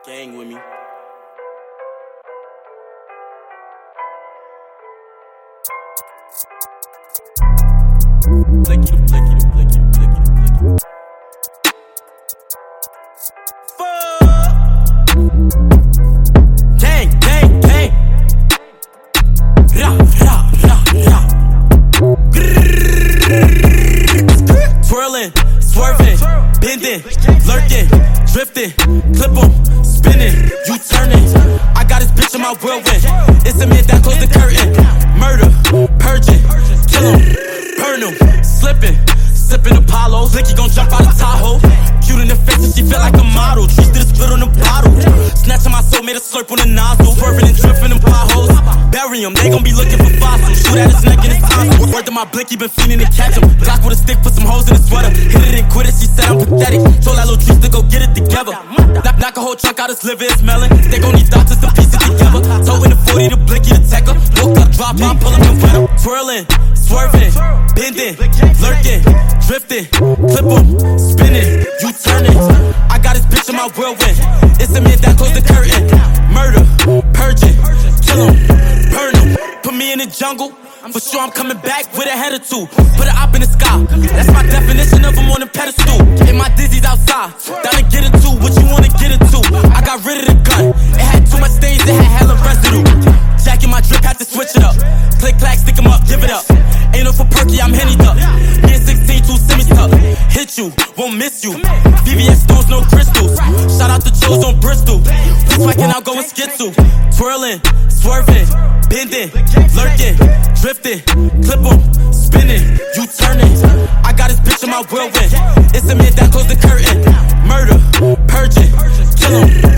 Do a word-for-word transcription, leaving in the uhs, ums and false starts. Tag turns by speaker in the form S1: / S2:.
S1: Gang with me. Blicky the blicky the blicky the blicky the blicky. Fuck. Gang, gang, gang. Ra, ra, ra, ra. Twirling, swerving, bending, lurking, drifting, clip 'em, spinning, you turning. I got this bitch in my whirlwind. It's a man that closed the curtain. Murder, purging, kill 'em, burn 'em, slipping, sipping Apollo. Blicky gon' jump out of Tahoe. Cute in the face and she feel like a model. Trees did a split on the bottle. Snatching my soul, made a slurp on the nozzle. Swerving and drifting in potholes. Bury him, they gon' be looking for fossils. Shoot at his neck and his tonsils. Word to my Blicky, been fiending to catch him. Block with a stick, put some holes in his sweater. Hit it and quit it, she said I'm pathetic. Told that little trees to go get it together. Knock, knock a whole chunk out his liver, it's melon. They gon' need doctors to piece it together. Toe in the forty, the Blicky, the Tecker. Woke up, drop out, pull up and wet him. Twirling, swerving, bending, lurking, drifting, clip 'em, spinning, you turning. I got this bitch in my whirlwind. It's a man that closed the curtain. Murder, purging, kill 'em, burn 'em. Put me in the jungle. For sure I'm coming back with a head or two. Put it up in the sky. That's my definition of him on a pedestal. And my dizzy's outside. Down to get into what you wanna get into. I got rid of the gun. It had too much stains, it had hella residue. Jacking my drip, had to switch it up. Click clack, stick 'em up, give it up. Ain't no for perky, I'm henny up. Me and sixteen, two semi-tuck. Hit you, won't miss you. V V S stones, no crystals. Shout out to Joe's on Bristol. This whacking out, going skittle. Twirling, swerving, bending, lurking, drifting, clip 'em, spinning, you turning. I got this bitch in my whirlwind. It's a man that closed the curtain. Murder, purging, kill 'em.